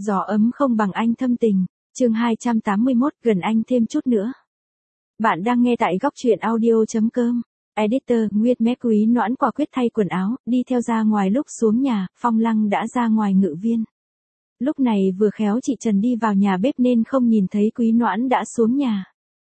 Gió ấm không bằng anh thâm tình. Chương 281, gần anh thêm chút nữa. Bạn đang nghe tại góc truyện audio.com. Editor, Nguyệt Mé Quý Noãn quả quyết thay quần áo, đi theo ra ngoài. Lúc xuống nhà, Phong Lăng đã ra ngoài ngự viên. Lúc này vừa khéo chị Trần đi vào nhà bếp nên không nhìn thấy Quý Noãn đã xuống nhà.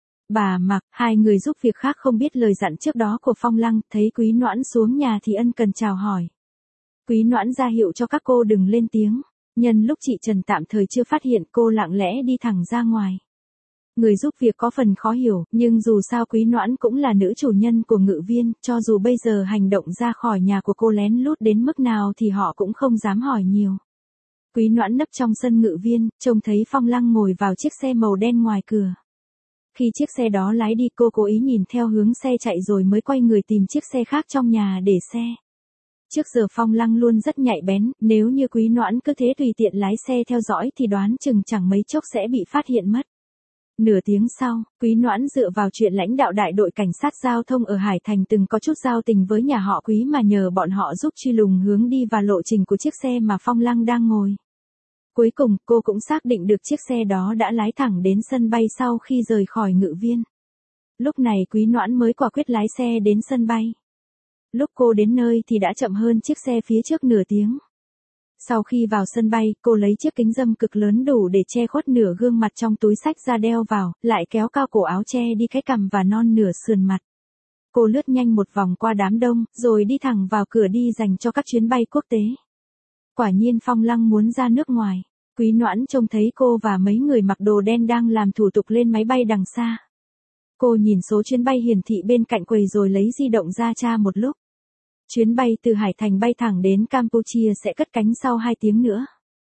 Bà Mặc, hai người giúp việc khác không biết lời dặn trước đó của Phong Lăng, thấy Quý Noãn xuống nhà thì ân cần chào hỏi. Quý Noãn ra hiệu cho các cô đừng lên tiếng. Nhân lúc chị Trần tạm thời chưa phát hiện, cô lặng lẽ đi thẳng ra ngoài. Người giúp việc có phần khó hiểu, nhưng dù sao Quý Noãn cũng là nữ chủ nhân của ngự viên, cho dù bây giờ hành động ra khỏi nhà của cô lén lút đến mức nào thì họ cũng không dám hỏi nhiều. Quý Noãn nấp trong sân ngự viên, trông thấy Phong Lăng ngồi vào chiếc xe màu đen ngoài cửa. Khi chiếc xe đó lái đi, cô cố ý nhìn theo hướng xe chạy rồi mới quay người tìm chiếc xe khác trong nhà để xe. Trước giờ Phong Lăng luôn rất nhạy bén, nếu như Quý Noãn cứ thế tùy tiện lái xe theo dõi thì đoán chừng chẳng mấy chốc sẽ bị phát hiện mất. Nửa tiếng sau, Quý Noãn dựa vào chuyện lãnh đạo đại đội cảnh sát giao thông ở Hải Thành từng có chút giao tình với nhà họ Quý mà nhờ bọn họ giúp truy lùng hướng đi và lộ trình của chiếc xe mà Phong Lăng đang ngồi. Cuối cùng, cô cũng xác định được chiếc xe đó đã lái thẳng đến sân bay sau khi rời khỏi ngự viên. Lúc này Quý Noãn mới quả quyết lái xe đến sân bay. Lúc cô đến nơi thì đã chậm hơn chiếc xe phía trước nửa tiếng. Sau khi vào sân bay, cô lấy chiếc kính râm cực lớn đủ để che khuất nửa gương mặt trong túi xách ra đeo vào, lại kéo cao cổ áo che đi cái cằm và non nửa sườn mặt. Cô lướt nhanh một vòng qua đám đông, rồi đi thẳng vào cửa đi dành cho các chuyến bay quốc tế. Quả nhiên Phong Lăng muốn ra nước ngoài. Quý Noãn trông thấy cô và mấy người mặc đồ đen đang làm thủ tục lên máy bay đằng xa. Cô nhìn số chuyến bay hiển thị bên cạnh quầy rồi lấy di động ra tra một lúc. Chuyến bay từ Hải Thành bay thẳng đến Campuchia sẽ cất cánh sau 2 tiếng nữa.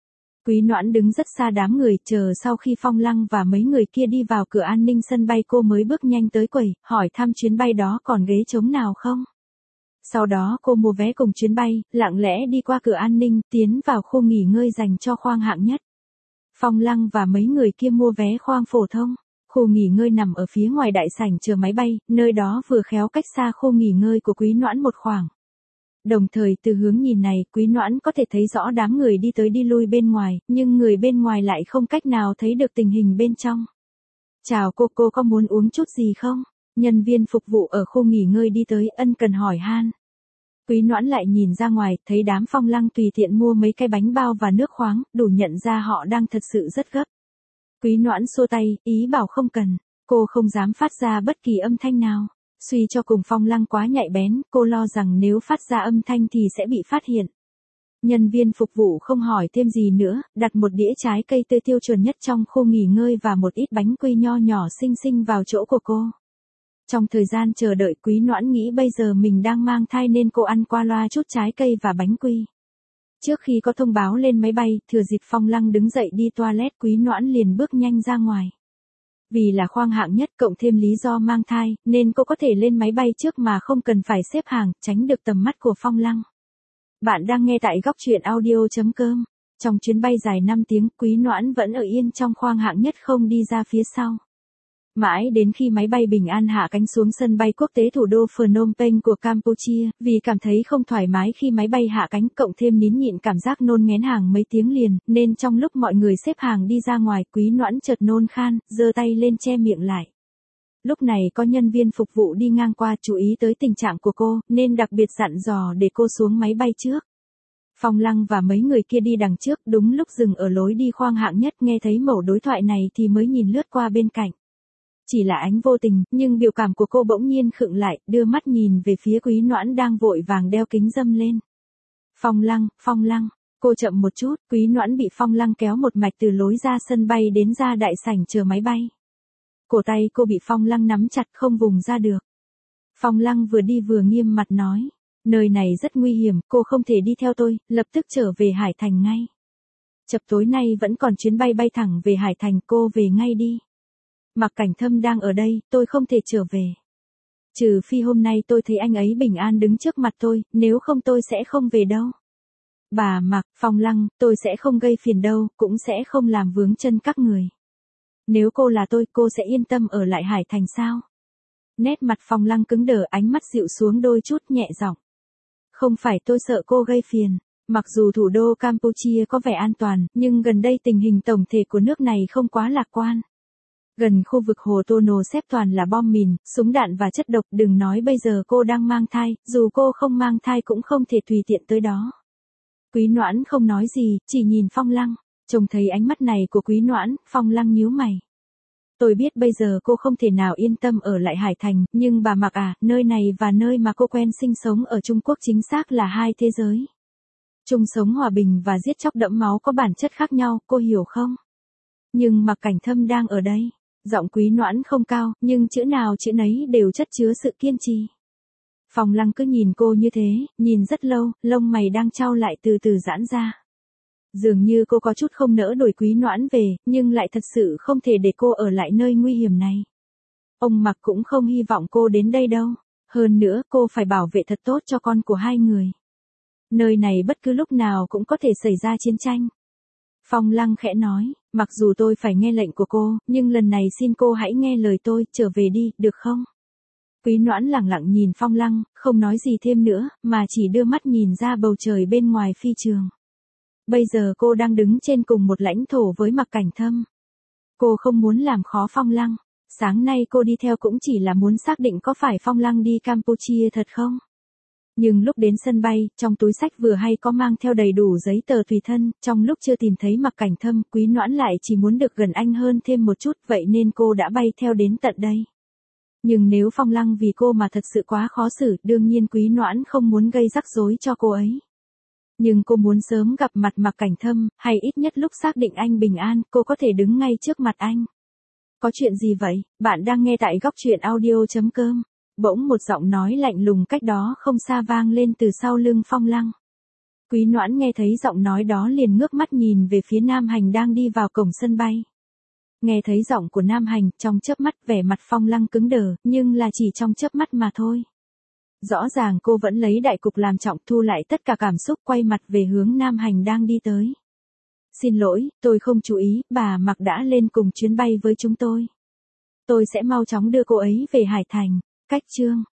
Quý Noãn đứng rất xa đám người, chờ sau khi Phong Lăng và mấy người kia đi vào cửa an ninh sân bay cô mới bước nhanh tới quầy, hỏi thăm chuyến bay đó còn ghế trống nào không. Sau đó cô mua vé cùng chuyến bay, lặng lẽ đi qua cửa an ninh, tiến vào khu nghỉ ngơi dành cho khoang hạng nhất. Phong Lăng và mấy người kia mua vé khoang phổ thông. Khu nghỉ ngơi nằm ở phía ngoài đại sảnh chờ máy bay, nơi đó vừa khéo cách xa khu nghỉ ngơi của Quý Noãn một khoảng. Đồng thời từ hướng nhìn này, Quý Noãn có thể thấy rõ đám người đi tới đi lui bên ngoài, nhưng người bên ngoài lại không cách nào thấy được tình hình bên trong. Chào cô có muốn uống chút gì không? Nhân viên phục vụ ở khu nghỉ ngơi đi tới ân cần hỏi han. Quý Noãn lại nhìn ra ngoài, thấy đám Phong Lăng tùy tiện mua mấy cái bánh bao và nước khoáng, đủ nhận ra họ đang thật sự rất gấp. Quý Noãn xua tay, ý bảo không cần, cô không dám phát ra bất kỳ âm thanh nào. Suy cho cùng Phong Lăng quá nhạy bén, cô lo rằng nếu phát ra âm thanh thì sẽ bị phát hiện. Nhân viên phục vụ không hỏi thêm gì nữa, đặt một đĩa trái cây tươi tiêu chuẩn nhất trong khu nghỉ ngơi và một ít bánh quy nho nhỏ xinh xinh vào chỗ của cô. Trong thời gian chờ đợi, Quý Noãn nghĩ bây giờ mình đang mang thai nên cô ăn qua loa chút trái cây và bánh quy. Trước khi có thông báo lên máy bay, thừa dịp Phong Lăng đứng dậy đi toilet, Quý Noãn liền bước nhanh ra ngoài. Vì là khoang hạng nhất cộng thêm lý do mang thai, nên cô có thể lên máy bay trước mà không cần phải xếp hàng, tránh được tầm mắt của Phong Lăng. Bạn đang nghe tại góc truyện audio.com. Trong chuyến bay dài 5 tiếng, Quý Noãn vẫn ở yên trong khoang hạng nhất không đi ra phía sau. Mãi đến khi máy bay bình an hạ cánh xuống sân bay quốc tế thủ đô Phnom Penh của Campuchia, vì cảm thấy không thoải mái khi máy bay hạ cánh cộng thêm nín nhịn cảm giác nôn nghén hàng mấy tiếng liền, nên trong lúc mọi người xếp hàng đi ra ngoài, Quý Noãn chợt nôn khan, giơ tay lên che miệng lại. Lúc này có nhân viên phục vụ đi ngang qua chú ý tới tình trạng của cô, nên đặc biệt dặn dò để cô xuống máy bay trước. Phong Lăng và mấy người kia đi đằng trước, đúng lúc dừng ở lối đi khoang hạng nhất, nghe thấy mẩu đối thoại này thì mới nhìn lướt qua bên cạnh. Chỉ là ánh vô tình, nhưng biểu cảm của cô bỗng nhiên khựng lại, đưa mắt nhìn về phía Quý Noãn đang vội vàng đeo kính râm lên. Phong Lăng, cô chậm một chút, Quý Noãn bị Phong Lăng kéo một mạch từ lối ra sân bay đến ra đại sảnh chờ máy bay. Cổ tay cô bị Phong Lăng nắm chặt không vùng ra được. Phong Lăng vừa đi vừa nghiêm mặt nói, nơi này rất nguy hiểm, cô không thể đi theo tôi, lập tức trở về Hải Thành ngay. Chập tối nay vẫn còn chuyến bay bay thẳng về Hải Thành, cô về ngay đi. Mạc Cảnh Thâm đang ở đây, tôi không thể trở về. Trừ phi hôm nay tôi thấy anh ấy bình an đứng trước mặt tôi, nếu không tôi sẽ không về đâu. Bà Mạc, Phong Lăng, tôi sẽ không gây phiền đâu, cũng sẽ không làm vướng chân các người. Nếu cô là tôi, cô sẽ yên tâm ở lại Hải Thành sao? Nét mặt Phong Lăng cứng đờ, ánh mắt dịu xuống đôi chút, nhẹ giọng. Không phải tôi sợ cô gây phiền, Mặc dù thủ đô Campuchia có vẻ an toàn, nhưng gần đây tình hình tổng thể của nước này không quá lạc quan. Gần khu vực hồ Tono xếp toàn là bom mìn, súng đạn và chất độc, đừng nói bây giờ cô đang mang thai, dù cô không mang thai cũng không thể tùy tiện tới đó. Quý Noãn không nói gì, chỉ nhìn Phong Lăng. Trông thấy ánh mắt này của Quý Noãn, Phong Lăng nhíu mày. Tôi biết bây giờ cô không thể nào yên tâm ở lại Hải Thành, nhưng bà Mặc à, nơi này và nơi mà cô quen sinh sống ở Trung Quốc chính xác là hai thế giới. Chung sống hòa bình và giết chóc đẫm máu có bản chất khác nhau, cô hiểu không? Nhưng Mặc Cảnh Thâm đang ở đây. Giọng Quý Noãn không cao, nhưng chữ nào chữ nấy đều chất chứa sự kiên trì. Phong Lăng cứ nhìn cô như thế, nhìn rất lâu, lông mày đang chau lại từ từ giãn ra. Dường như cô có chút không nỡ đuổi Quý Noãn về, nhưng lại thật sự không thể để cô ở lại nơi nguy hiểm này. Ông Mặc cũng không hy vọng cô đến đây đâu. Hơn nữa cô phải bảo vệ thật tốt cho con của hai người. Nơi này bất cứ lúc nào cũng có thể xảy ra chiến tranh. Phong Lăng khẽ nói, mặc dù tôi phải nghe lệnh của cô, nhưng lần này xin cô hãy nghe lời tôi, trở về đi, được không? Quý Noãn lẳng lặng nhìn Phong Lăng, không nói gì thêm nữa, mà chỉ đưa mắt nhìn ra bầu trời bên ngoài phi trường. Bây giờ cô đang đứng trên cùng một lãnh thổ với Mặc Cảnh Thâm. Cô không muốn làm khó Phong Lăng. Sáng nay cô đi theo cũng chỉ là muốn xác định có phải Phong Lăng đi Campuchia thật không? Nhưng lúc đến sân bay, trong túi xách vừa hay có mang theo đầy đủ giấy tờ tùy thân, trong lúc chưa tìm thấy Mặc Cảnh Thâm, Quý Noãn lại chỉ muốn được gần anh hơn thêm một chút, vậy nên cô đã bay theo đến tận đây. Nhưng nếu Phong Lăng vì cô mà thật sự quá khó xử, đương nhiên Quý Noãn không muốn gây rắc rối cho cô ấy. Nhưng cô muốn sớm gặp mặt Mặc Cảnh Thâm, hay ít nhất lúc xác định anh bình an, cô có thể đứng ngay trước mặt anh. Có chuyện gì vậy? Bạn đang nghe tại góc truyện audio.com. Bỗng một giọng nói lạnh lùng cách đó không xa vang lên từ sau lưng Phong Lăng. Quý Noãn nghe thấy giọng nói đó liền ngước mắt nhìn về phía Nam Hành đang đi vào cổng sân bay. Nghe thấy giọng của Nam Hành, trong chớp mắt vẻ mặt Phong Lăng cứng đờ, nhưng là chỉ trong chớp mắt mà thôi. Rõ ràng cô vẫn lấy đại cục làm trọng, thu lại tất cả cảm xúc, quay mặt về hướng Nam Hành đang đi tới. Xin lỗi, tôi không chú ý, bà Mặc đã lên cùng chuyến bay với chúng tôi. Tôi sẽ mau chóng đưa cô ấy về Hải Thành. Cách chương